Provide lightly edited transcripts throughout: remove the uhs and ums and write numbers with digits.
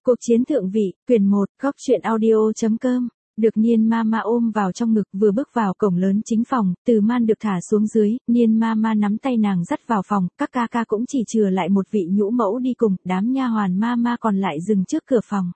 Cuộc chiến thượng vị, quyển 1, góc truyện audio.com. Được Niên Mama ôm vào trong ngực, vừa bước vào cổng lớn chính phòng, Từ Man được thả xuống dưới, Niên Mama nắm tay nàng dắt vào phòng, các ca ca cũng chỉ chừa lại một vị nhũ mẫu đi cùng, đám nha hoàn Mama còn lại dừng trước cửa phòng.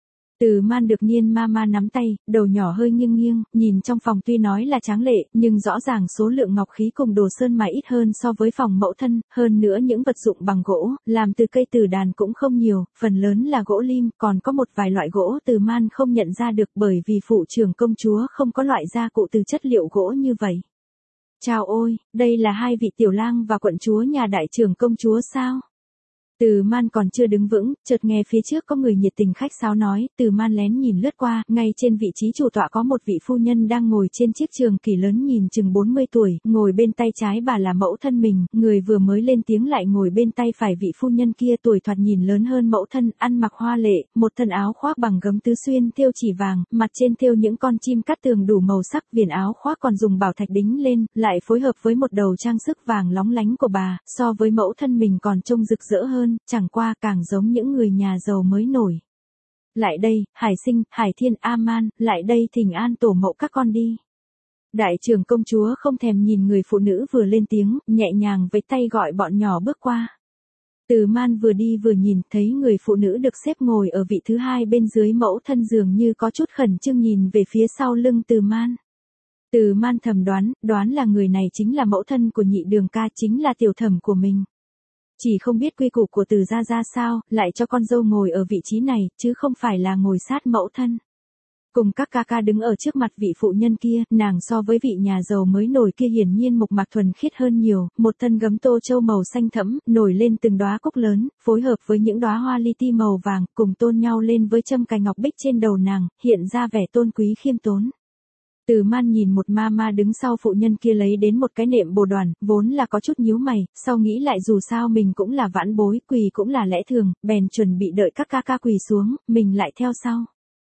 Từ Man được Niên Mama nắm tay, đầu nhỏ hơi nghiêng nghiêng, nhìn trong phòng tuy nói là tráng lệ, nhưng rõ ràng số lượng ngọc khí cùng đồ sơn mài ít hơn so với phòng mẫu thân, hơn nữa những vật dụng bằng gỗ, làm từ cây từ đàn cũng không nhiều, phần lớn là gỗ lim, còn có một vài loại gỗ Từ Man không nhận ra được bởi vì phụ trưởng công chúa không có loại gia cụ từ chất liệu gỗ như vậy. Chào ôi, đây là hai vị tiểu lang và quận chúa nhà đại trưởng công chúa sao? Từ Man còn chưa đứng vững, chợt nghe phía trước có người nhiệt tình khách sáo nói, Từ Man lén nhìn lướt qua, ngay trên vị trí chủ tọa có một vị phu nhân đang ngồi trên chiếc trường kỷ lớn nhìn chừng 40 tuổi, ngồi bên tay trái bà là mẫu thân mình, người vừa mới lên tiếng lại ngồi bên tay phải vị phu nhân kia tuổi thoạt nhìn lớn hơn mẫu thân, ăn mặc hoa lệ, một thân áo khoác bằng gấm tứ xuyên thêu chỉ vàng, mặt trên thêu những con chim cắt tường đủ màu sắc, viền áo khoác còn dùng bảo thạch đính lên, lại phối hợp với một đầu trang sức vàng lóng lánh của bà, so với mẫu thân mình còn trông rực rỡ hơn. Chẳng qua càng giống những người nhà giàu mới nổi. Lại đây, Hải Sinh, Hải Thiên, A-man, lại đây thỉnh an tổ mẫu các con đi. Đại trưởng công chúa không thèm nhìn người phụ nữ vừa lên tiếng, nhẹ nhàng với tay gọi bọn nhỏ bước qua. Từ Man vừa đi vừa nhìn thấy người phụ nữ được xếp ngồi ở vị thứ hai bên dưới mẫu thân dường như có chút khẩn trương nhìn về phía sau lưng Từ Man. Từ Man thầm đoán là người này chính là mẫu thân của nhị đường ca, chính là tiểu thẩm của mình. Chỉ không biết quy củ của Từ gia ra sao, lại cho con dâu ngồi ở vị trí này, chứ không phải là ngồi sát mẫu thân. Cùng các ca ca đứng ở trước mặt vị phụ nhân kia, nàng so với vị nhà giàu mới nổi kia hiển nhiên mộc mạc thuần khiết hơn nhiều, một thân gấm tô châu màu xanh thẫm, nổi lên từng đóa cúc lớn, phối hợp với những đóa hoa li ti màu vàng, cùng tôn nhau lên với châm cài ngọc bích trên đầu nàng, hiện ra vẻ tôn quý khiêm tốn. Từ Man nhìn một Mama đứng sau phụ nhân kia lấy đến một cái nệm bồ đoàn, vốn là có chút nhíu mày, sau nghĩ lại dù sao mình cũng là vãn bối, quỳ cũng là lẽ thường, bèn chuẩn bị đợi các ca ca quỳ xuống, mình lại theo sau.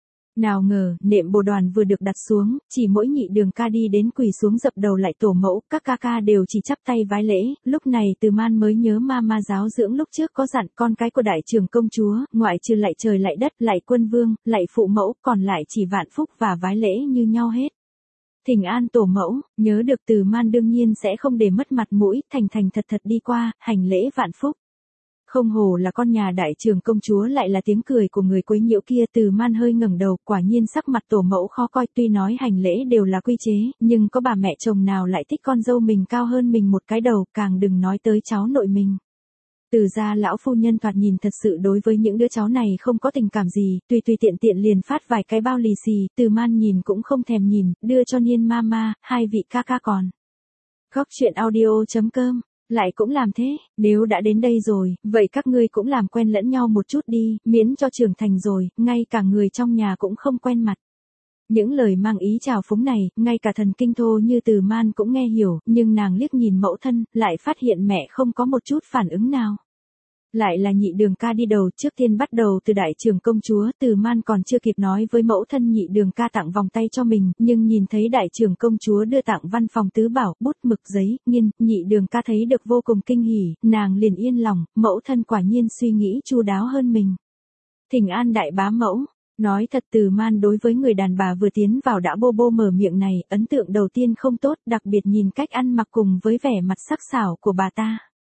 Nào ngờ, nệm bồ đoàn vừa được đặt xuống, chỉ mỗi nhị đường ca đi đến quỳ xuống dập đầu lại tổ mẫu, các ca ca đều chỉ chắp tay vái lễ, lúc này Từ Man mới nhớ Mama giáo dưỡng lúc trước có dặn con cái của đại trưởng công chúa, ngoại trừ lạy trời lạy đất, lạy quân vương, lạy phụ mẫu, còn lại chỉ vạn phúc và vái lễ như nhau hết. Thỉnh an tổ mẫu, nhớ được Từ Man đương nhiên sẽ không để mất mặt mũi, thành thật đi qua, hành lễ vạn phúc. Không hổ là con nhà đại trưởng công chúa lại là tiếng cười của người quấy nhiễu kia. Từ Man hơi ngẩng đầu, quả nhiên sắc mặt tổ mẫu khó coi, tuy nói hành lễ đều là quy chế, nhưng có bà mẹ chồng nào lại thích con dâu mình cao hơn mình một cái đầu, càng đừng nói tới cháu nội mình. Từ gia lão phu nhân thoạt nhìn thật sự đối với những đứa cháu này không có tình cảm gì, tùy tiện liền phát vài cái bao lì xì, Từ Man nhìn cũng không thèm nhìn, đưa cho Niên Mama, hai vị ca ca còn. Góc truyện audio.com, lại cũng làm thế, nếu đã đến đây rồi, vậy các ngươi cũng làm quen lẫn nhau một chút đi, miễn cho trưởng thành rồi, ngay cả người trong nhà cũng không quen mặt. Những lời mang ý chào phúng này, ngay cả thần kinh thô như Từ Man cũng nghe hiểu, nhưng nàng liếc nhìn mẫu thân, lại phát hiện mẹ không có một chút phản ứng nào. Lại là nhị đường ca đi đầu, trước tiên bắt đầu từ đại trưởng công chúa. Từ Man còn chưa kịp nói với mẫu thân nhị đường ca tặng vòng tay cho mình, nhưng nhìn thấy đại trưởng công chúa đưa tặng văn phòng tứ bảo, bút mực giấy, nghiên, nhị đường ca thấy được vô cùng kinh hỉ, nàng liền yên lòng, mẫu thân quả nhiên suy nghĩ chu đáo hơn mình. Thỉnh an đại bá mẫu. Nói thật, Từ Man đối với người đàn bà vừa tiến vào đã bô mở miệng này, ấn tượng đầu tiên không tốt, đặc biệt nhìn cách ăn mặc cùng với vẻ mặt sắc sảo của bà ta.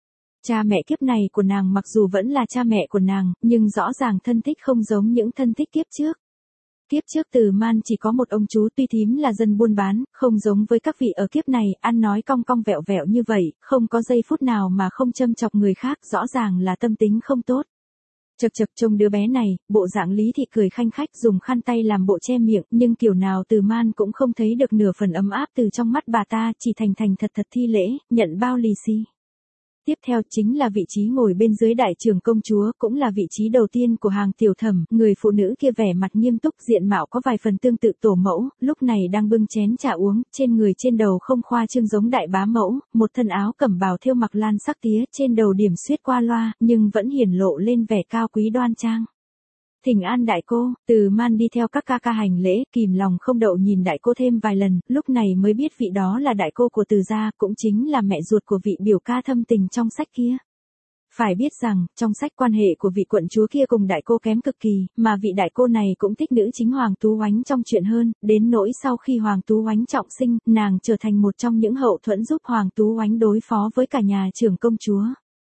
Cha mẹ kiếp này của nàng mặc dù vẫn là cha mẹ của nàng, nhưng rõ ràng thân thích không giống những thân thích kiếp trước. Kiếp trước Từ Man chỉ có một ông chú tuy thím là dân buôn bán, không giống với các vị ở kiếp này, ăn nói cong cong vẹo vẹo như vậy, không có giây phút nào mà không châm chọc người khác, rõ ràng là tâm tính không tốt. Chật trông đứa bé này, bộ dạng Lý Thị cười khanh khách dùng khăn tay làm bộ che miệng, nhưng kiểu nào Từ Man cũng không thấy được nửa phần ấm áp từ trong mắt bà ta, chỉ thành thật thi lễ, nhận bao lì xì. Tiếp theo chính là vị trí ngồi bên dưới đại trưởng công chúa, cũng là vị trí đầu tiên của hàng tiểu thẩm, người phụ nữ kia vẻ mặt nghiêm túc, diện mạo có vài phần tương tự tổ mẫu, lúc này đang bưng chén trà uống, trên người trên đầu không khoa trương giống đại bá mẫu, một thân áo cẩm bào thêu mặc lan sắc tía, trên đầu điểm xuyết qua loa, nhưng vẫn hiển lộ lên vẻ cao quý đoan trang. Thỉnh an đại cô. Từ Man đi theo các ca ca hành lễ, kìm lòng không đậu nhìn đại cô thêm vài lần, lúc này mới biết vị đó là đại cô của Từ gia, cũng chính là mẹ ruột của vị biểu ca thâm tình trong sách kia. Phải biết rằng, trong sách quan hệ của vị quận chúa kia cùng đại cô kém cực kỳ, mà vị đại cô này cũng thích nữ chính Hoàng Tú Oánh trong chuyện hơn, đến nỗi sau khi Hoàng Tú Oánh trọng sinh, nàng trở thành một trong những hậu thuẫn giúp Hoàng Tú Oánh đối phó với cả nhà trưởng công chúa.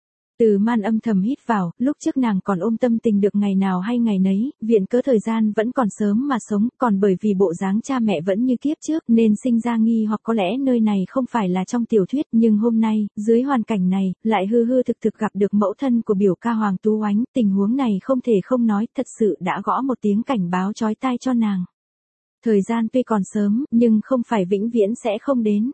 Từ Man âm thầm hít vào, lúc trước nàng còn ôm tâm tình được ngày nào hay ngày nấy, viện cớ thời gian vẫn còn sớm mà sống, còn bởi vì bộ dáng cha mẹ vẫn như kiếp trước nên sinh ra nghi hoặc có lẽ nơi này không phải là trong tiểu thuyết, nhưng hôm nay, dưới hoàn cảnh này, lại hư hư thực thực gặp được mẫu thân của biểu ca Hoàng Tú Oánh, tình huống này không thể không nói, thật sự đã gõ một tiếng cảnh báo chói tai cho nàng. Thời gian tuy còn sớm, nhưng không phải vĩnh viễn sẽ không đến.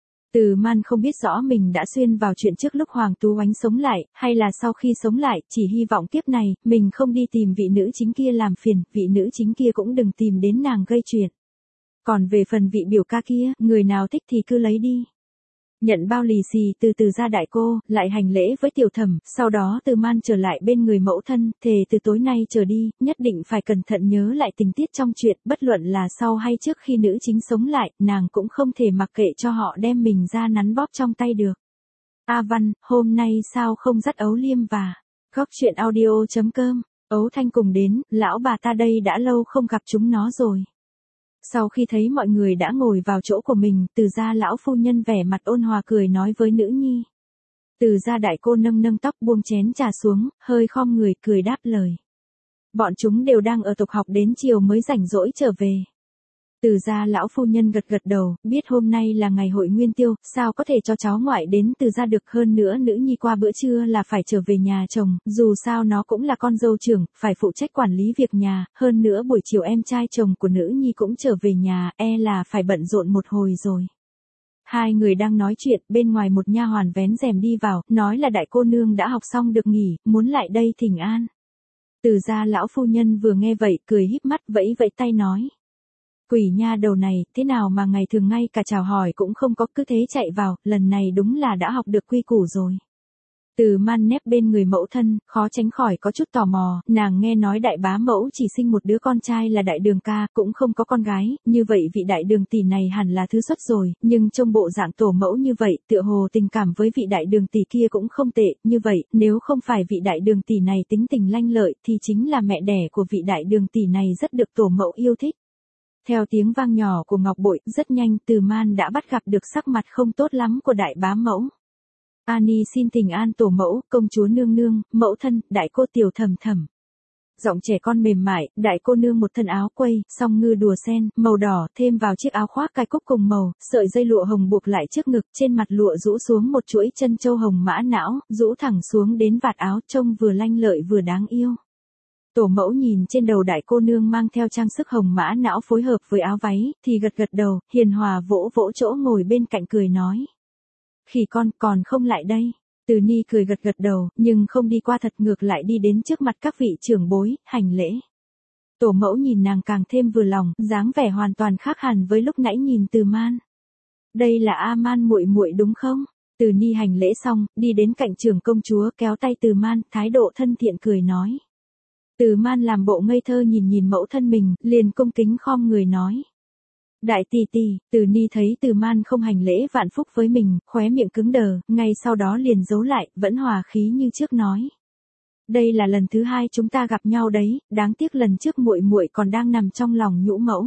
Từ Man không biết rõ mình đã xuyên vào chuyện trước lúc Hoàng Tú Oánh sống lại, hay là sau khi sống lại, chỉ hy vọng kiếp này, mình không đi tìm vị nữ chính kia làm phiền, vị nữ chính kia cũng đừng tìm đến nàng gây chuyện. Còn về phần vị biểu ca kia, người nào thích thì cứ lấy đi. Nhận bao lì xì từ gia đại cô, lại hành lễ với tiểu thẩm, sau đó Từ Man trở lại bên người mẫu thân, thề từ tối nay trở đi, nhất định phải cẩn thận nhớ lại tình tiết trong chuyện, bất luận là sau hay trước khi nữ chính sống lại, nàng cũng không thể mặc kệ cho họ đem mình ra nắn bóp trong tay được. A Văn, hôm nay sao không dắt Ấu Liêm và Góc Chuyện Audio.com, Ấu Thanh cùng đến, lão bà ta đây đã lâu không gặp chúng nó rồi. Sau khi thấy mọi người đã ngồi vào chỗ của mình, Từ gia lão phu nhân vẻ mặt ôn hòa cười nói với nữ nhi. Từ gia đại cô nâng nâng tóc buông chén trà xuống, hơi khom người cười đáp lời. Bọn chúng đều đang ở tục học đến chiều mới rảnh rỗi trở về. Từ gia lão phu nhân gật gật đầu, biết hôm nay là ngày hội nguyên tiêu, sao có thể cho cháu ngoại đến Từ gia được, hơn nữa nữ nhi qua bữa trưa là phải trở về nhà chồng, dù sao nó cũng là con dâu trưởng, phải phụ trách quản lý việc nhà, hơn nữa buổi chiều em trai chồng của nữ nhi cũng trở về nhà, là phải bận rộn một hồi rồi. Hai người đang nói chuyện, bên ngoài một nha hoàn vén rèm đi vào, nói là đại cô nương đã học xong được nghỉ, muốn lại đây thỉnh an. Từ gia lão phu nhân vừa nghe vậy, cười híp mắt vẫy vẫy tay nói. Quỷ nha đầu này, thế nào mà ngày thường ngay cả chào hỏi cũng không có, cứ thế chạy vào, lần này đúng là đã học được quy củ rồi. Từ Man nép bên người mẫu thân, khó tránh khỏi có chút tò mò, nàng nghe nói đại bá mẫu chỉ sinh một đứa con trai là đại đường ca, cũng không có con gái, như vậy vị đại đường tỷ này hẳn là thứ xuất rồi, nhưng trong bộ dạng tổ mẫu như vậy, tựa hồ tình cảm với vị đại đường tỷ kia cũng không tệ, như vậy, nếu không phải vị đại đường tỷ này tính tình lanh lợi, thì chính là mẹ đẻ của vị đại đường tỷ này rất được tổ mẫu yêu thích. Theo tiếng vang nhỏ của ngọc bội, rất nhanh Từ Man đã bắt gặp được sắc mặt không tốt lắm của đại bá mẫu. Ani xin thỉnh an tổ mẫu, công chúa nương nương, mẫu thân, đại cô tiểu thẩm thẩm. Giọng trẻ con mềm mại, đại cô nương một thân áo quây, song ngư đùa sen, màu đỏ, thêm vào chiếc áo khoác cài cúc cùng màu, sợi dây lụa hồng buộc lại trước ngực, trên mặt lụa rũ xuống một chuỗi chân châu hồng mã não, rũ thẳng xuống đến vạt áo, trông vừa lanh lợi vừa đáng yêu. Tổ mẫu nhìn trên đầu đại cô nương mang theo trang sức hồng mã não phối hợp với áo váy, thì gật gật đầu, hiền hòa vỗ vỗ chỗ ngồi bên cạnh cười nói. Khỉ con còn không lại đây. Từ Ni cười gật gật đầu, nhưng không đi qua thật, ngược lại đi đến trước mặt các vị trưởng bối, hành lễ. Tổ mẫu nhìn nàng càng thêm vừa lòng, dáng vẻ hoàn toàn khác hẳn với lúc nãy nhìn Từ Man. Đây là A Man muội muội đúng không? Từ Ni hành lễ xong, đi đến cạnh trưởng công chúa kéo tay Từ Man, thái độ thân thiện cười nói. Từ Man làm bộ ngây thơ nhìn mẫu thân mình, liền cung kính khom người nói. Đại tỷ tỷ, Từ Ni thấy Từ Man không hành lễ vạn phúc với mình, khóe miệng cứng đờ, ngay sau đó liền giấu lại, vẫn hòa khí như trước nói. Đây là lần thứ hai chúng ta gặp nhau đấy, đáng tiếc lần trước muội muội còn đang nằm trong lòng nhũ mẫu.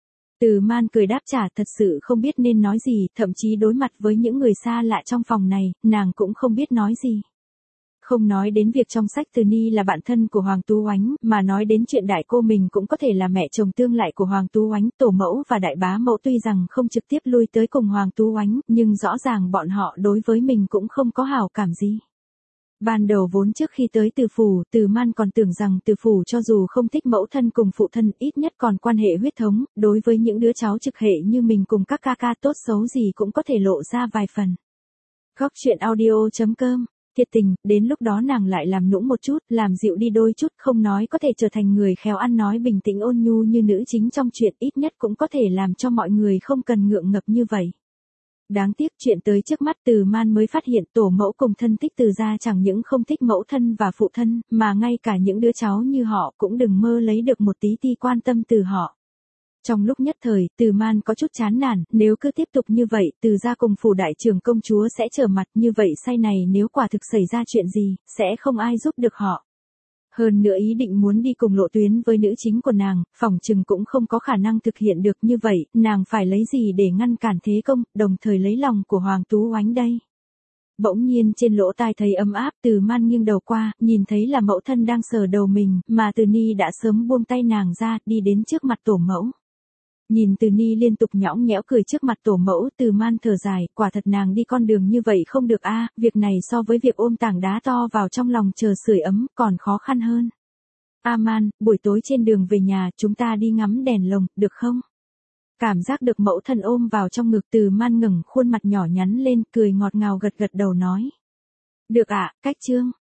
Từ Man cười đáp trả, thật sự không biết nên nói gì, thậm chí đối mặt với những người xa lạ trong phòng này, nàng cũng không biết nói gì. Không nói đến việc trong sách Từ Ni là bạn thân của Hoàng Tú Oánh, mà nói đến chuyện đại cô mình cũng có thể là mẹ chồng tương lại của Hoàng Tú Oánh, tổ mẫu và đại bá mẫu tuy rằng không trực tiếp lui tới cùng Hoàng Tú Oánh, nhưng rõ ràng bọn họ đối với mình cũng không có hảo cảm gì. Ban đầu vốn trước khi tới Từ Phủ, Từ Man còn tưởng rằng Từ Phủ cho dù không thích mẫu thân cùng phụ thân, ít nhất còn quan hệ huyết thống, đối với những đứa cháu trực hệ như mình cùng các ca ca tốt xấu gì cũng có thể lộ ra vài phần. Góc Chuyện Audio.com. Thiệt tình, đến lúc đó nàng lại làm nũng một chút, làm dịu đi đôi chút, không nói có thể trở thành người khéo ăn nói bình tĩnh ôn nhu như nữ chính trong chuyện, ít nhất cũng có thể làm cho mọi người không cần ngượng ngập như vậy. Đáng tiếc chuyện tới trước mắt Từ Man mới phát hiện tổ mẫu cùng thân thích Từ gia chẳng những không thích mẫu thân và phụ thân, mà ngay cả những đứa cháu như họ cũng đừng mơ lấy được một tí ti quan tâm từ họ. Trong lúc nhất thời, Từ Man có chút chán nản, nếu cứ tiếp tục như vậy, Từ gia cùng phủ đại trưởng công chúa sẽ trở mặt, như vậy sau này nếu quả thực xảy ra chuyện gì, sẽ không ai giúp được họ. Hơn nữa ý định muốn đi cùng lộ tuyến với nữ chính của nàng, phỏng chừng cũng không có khả năng thực hiện được, như vậy, nàng phải lấy gì để ngăn cản thế công, đồng thời lấy lòng của Hoàng Tú Oánh đây. Bỗng nhiên trên lỗ tai thấy ấm áp, Từ Man nghiêng đầu qua, nhìn thấy là mẫu thân đang sờ đầu mình, mà Từ Ni đã sớm buông tay nàng ra, đi đến trước mặt tổ mẫu. Nhìn Từ Ni liên tục nhõng nhẽo cười trước mặt tổ mẫu, Từ Man thở dài, quả thật nàng đi con đường như vậy không được a, việc này so với việc ôm tảng đá to vào trong lòng chờ sưởi ấm, còn khó khăn hơn. A Man, buổi tối trên đường về nhà, chúng ta đi ngắm đèn lồng, được không? Cảm giác được mẫu thân ôm vào trong ngực, Từ Man ngẩng khuôn mặt nhỏ nhắn lên, cười ngọt ngào gật gật đầu nói. Được ạ, cách chương.